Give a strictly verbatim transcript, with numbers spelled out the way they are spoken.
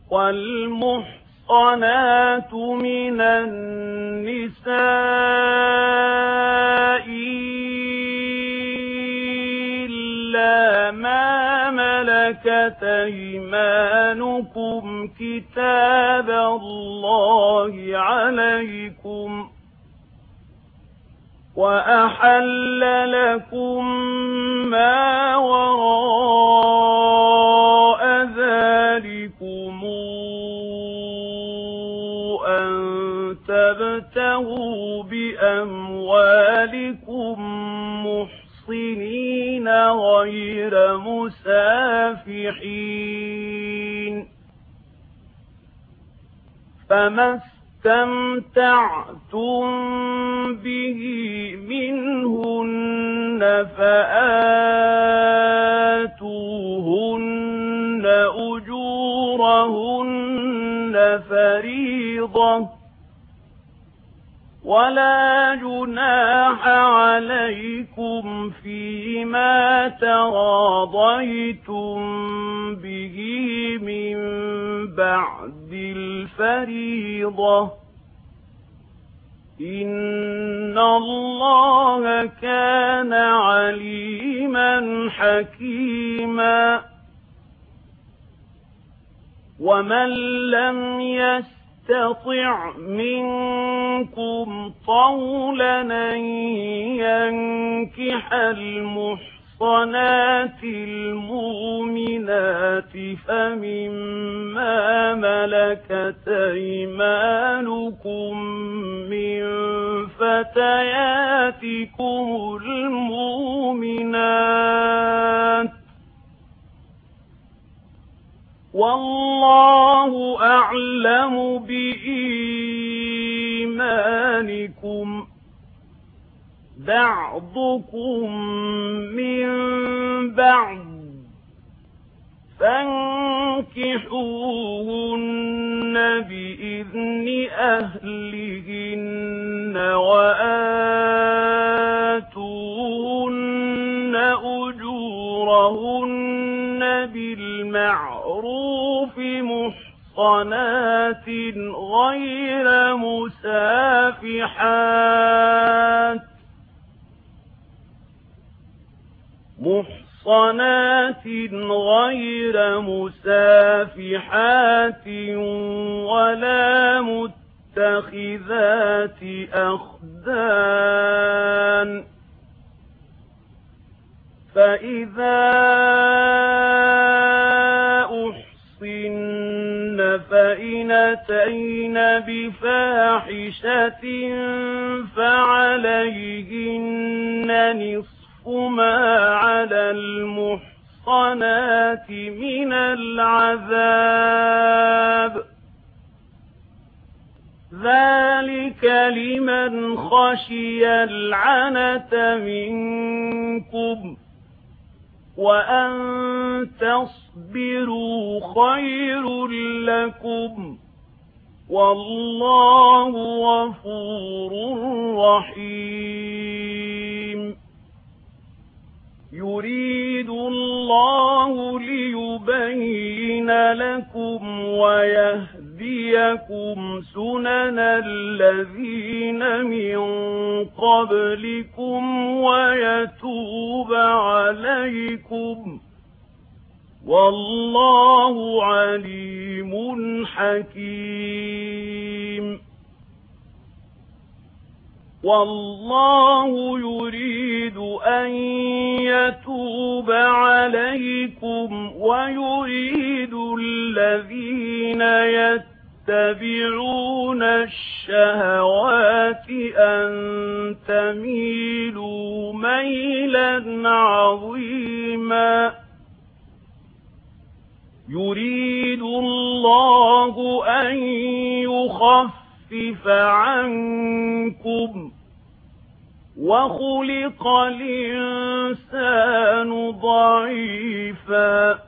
والمحصنات من النساء إلا ما ملكت أيمانكم كتاب الله عليكم، وأحل لكم ما وراء ذلكم أن تبتغوا بأموالكم محصنين غير مسافحين، فما استمتعتم به منهن فآتوهن أجورهن فريضة، ولا جناح عليكم فيما تراضيتم به من بعد الفريضة، إن الله كان عليما حكيما. ومن لم يستطع منكم طولا أن ينكح المحصنات المؤمنات فمما ملكت أيمانكم من فتياتكم المؤمنات، والله أعلم بإيمانكم، بعضكم من بعض، فانكحوهن بإذن أهلهن وآتوهن أجورهن بالمعروف محصنات غير مسافحات محصنات غير مسافحات ولا متخذات أخدان، فإذا أحصن فإن أتين بفاحشة فعليهن نصف ما على المحصنات من العذاب، ذلك لمن خشي العنة منكم، وأن تصبروا خير لكم، والله غفور رحيم. يريد الله ليبين لكم ويهديكم سنن الذين من قبلكم ويتوب عليكم، والله عليم حكيم. والله يريد أن يتوب عليكم ويريد الذين يتبعون الشهوات أن تميلوا ميلا عظيما. يريد الله أن يخفف عنكم، وخلق الإنسان ضعيفا.